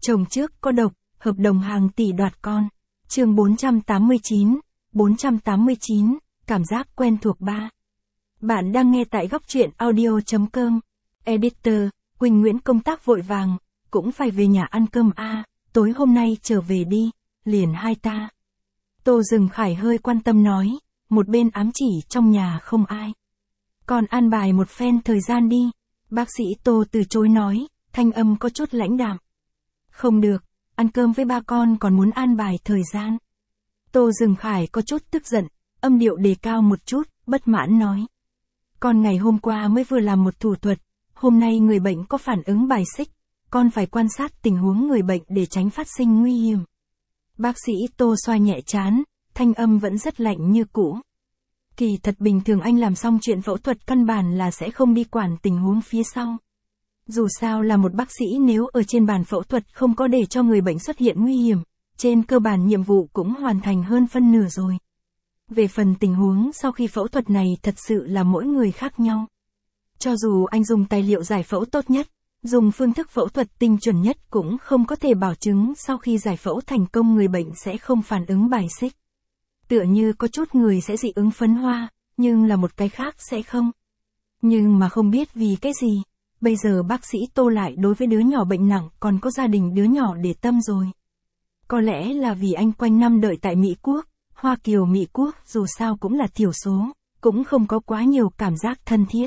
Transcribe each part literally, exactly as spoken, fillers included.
Chồng trước có độc, hợp đồng hàng tỷ đoạt con. Chương bốn trăm tám mươi chín, bốn trăm tám mươi chín, cảm giác quen thuộc ba. Bạn đang nghe tại góc truyện audio chấm com. Editor, Quỳnh Nguyễn công tác vội vàng, cũng phải về nhà ăn cơm a, à, tối hôm nay trở về đi, liền hai ta. Tô Dừng Khải hơi quan tâm nói, một bên ám chỉ trong nhà không ai. Còn an bài một phen thời gian đi. Bác sĩ Tô từ chối nói, thanh âm có chút lãnh đạm. Không được, ăn cơm với ba con còn muốn an bài thời gian. Tô Dừng Khải có chút tức giận, âm điệu đề cao một chút, bất mãn nói. Con ngày hôm qua mới vừa làm một thủ thuật, hôm nay người bệnh có phản ứng bài xích, con phải quan sát tình huống người bệnh để tránh phát sinh nguy hiểm. Bác sĩ Tô xoa nhẹ trán, thanh âm vẫn rất lạnh như cũ. Kỳ thật bình thường anh làm xong chuyện phẫu thuật căn bản là sẽ không đi quản tình huống phía sau. Dù sao là một bác sĩ, nếu ở trên bàn phẫu thuật không có để cho người bệnh xuất hiện nguy hiểm, trên cơ bản nhiệm vụ cũng hoàn thành hơn phân nửa rồi. Về phần tình huống sau khi phẫu thuật này thật sự là mỗi người khác nhau. Cho dù anh dùng tài liệu giải phẫu tốt nhất, dùng phương thức phẫu thuật tinh chuẩn nhất cũng không có thể bảo chứng sau khi giải phẫu thành công người bệnh sẽ không phản ứng bài xích. Tựa như có chút người sẽ dị ứng phấn hoa, nhưng là một cái khác sẽ không. Nhưng mà không biết vì cái gì, bây giờ bác sĩ Tô lại đối với đứa nhỏ bệnh nặng còn có gia đình đứa nhỏ để tâm rồi. Có lẽ là vì anh quanh năm đợi tại Mỹ Quốc, Hoa Kiều Mỹ Quốc dù sao cũng là thiểu số, cũng không có quá nhiều cảm giác thân thiết.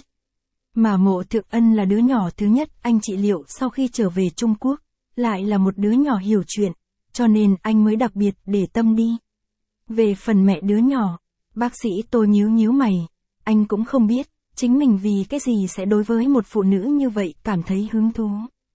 Mà Mộ Thượng Ân là đứa nhỏ thứ nhất anh trị liệu sau khi trở về Trung Quốc, lại là một đứa nhỏ hiểu chuyện, cho nên anh mới đặc biệt để tâm đi. Về phần mẹ đứa nhỏ, bác sĩ Tô nhíu nhíu mày, anh cũng không biết, chính mình vì cái gì sẽ đối với một phụ nữ như vậy cảm thấy hứng thú.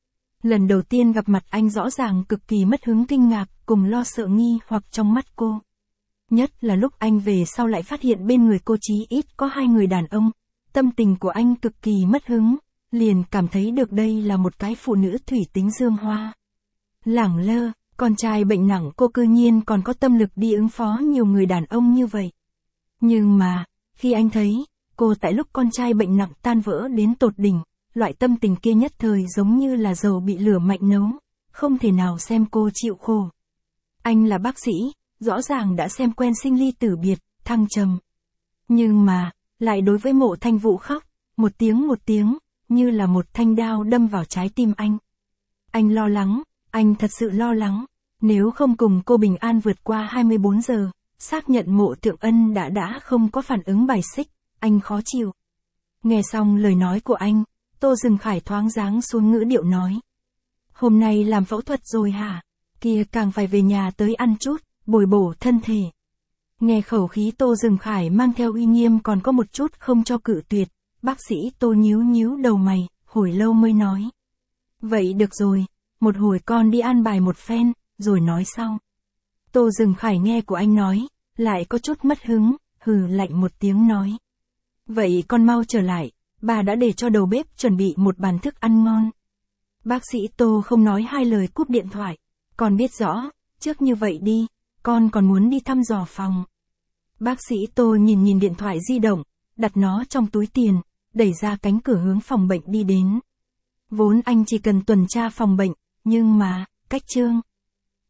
Lần đầu tiên gặp mặt anh rõ ràng cực kỳ mất hứng, kinh ngạc, cùng lo sợ nghi hoặc trong mắt cô. Nhất là lúc anh về sau lại phát hiện bên người cô chí ít có hai người đàn ông, tâm tình của anh cực kỳ mất hứng, liền cảm thấy được đây là một cái phụ nữ thủy tính dương hoa. Lẳng lơ, con trai bệnh nặng cô cư nhiên còn có tâm lực đi ứng phó nhiều người đàn ông như vậy. Nhưng mà, khi anh thấy, cô tại lúc con trai bệnh nặng tan vỡ đến tột đỉnh, loại tâm tình kia nhất thời giống như là dầu bị lửa mạnh nấu, không thể nào xem cô chịu khổ. Anh là bác sĩ, rõ ràng đã xem quen sinh ly tử biệt, thăng trầm. Nhưng mà, lại đối với Mộ Thanh Vũ khóc, một tiếng một tiếng, như là một thanh đao đâm vào trái tim anh. Anh lo lắng, anh thật sự lo lắng, nếu không cùng cô bình an vượt qua hai mươi bốn giờ, xác nhận Mộ Thượng Ân đã đã không có phản ứng bài xích, anh khó chịu. Nghe xong lời nói của anh, Tô Dừng Khải thoáng dáng xuống ngữ điệu nói. Hôm nay làm phẫu thuật rồi hả? Kia càng phải về nhà tới ăn chút, bồi bổ thân thể. Nghe khẩu khí Tô Dừng Khải mang theo uy nghiêm còn có một chút không cho cự tuyệt, bác sĩ Tô nhíu nhíu đầu mày, hồi lâu mới nói. Vậy được rồi, một hồi con đi an bài một phen, rồi nói sau. Tô Dừng Khải nghe của anh nói, lại có chút mất hứng, hừ lạnh một tiếng nói. Vậy con mau trở lại, bà đã để cho đầu bếp chuẩn bị một bàn thức ăn ngon. Bác sĩ Tô không nói hai lời cúp điện thoại, con biết rõ, trước như vậy đi, con còn muốn đi thăm dò phòng. Bác sĩ Tô nhìn nhìn điện thoại di động, đặt nó trong túi tiền, đẩy ra cánh cửa hướng phòng bệnh đi đến. Vốn anh chỉ cần tuần tra phòng bệnh, nhưng mà, cách Trương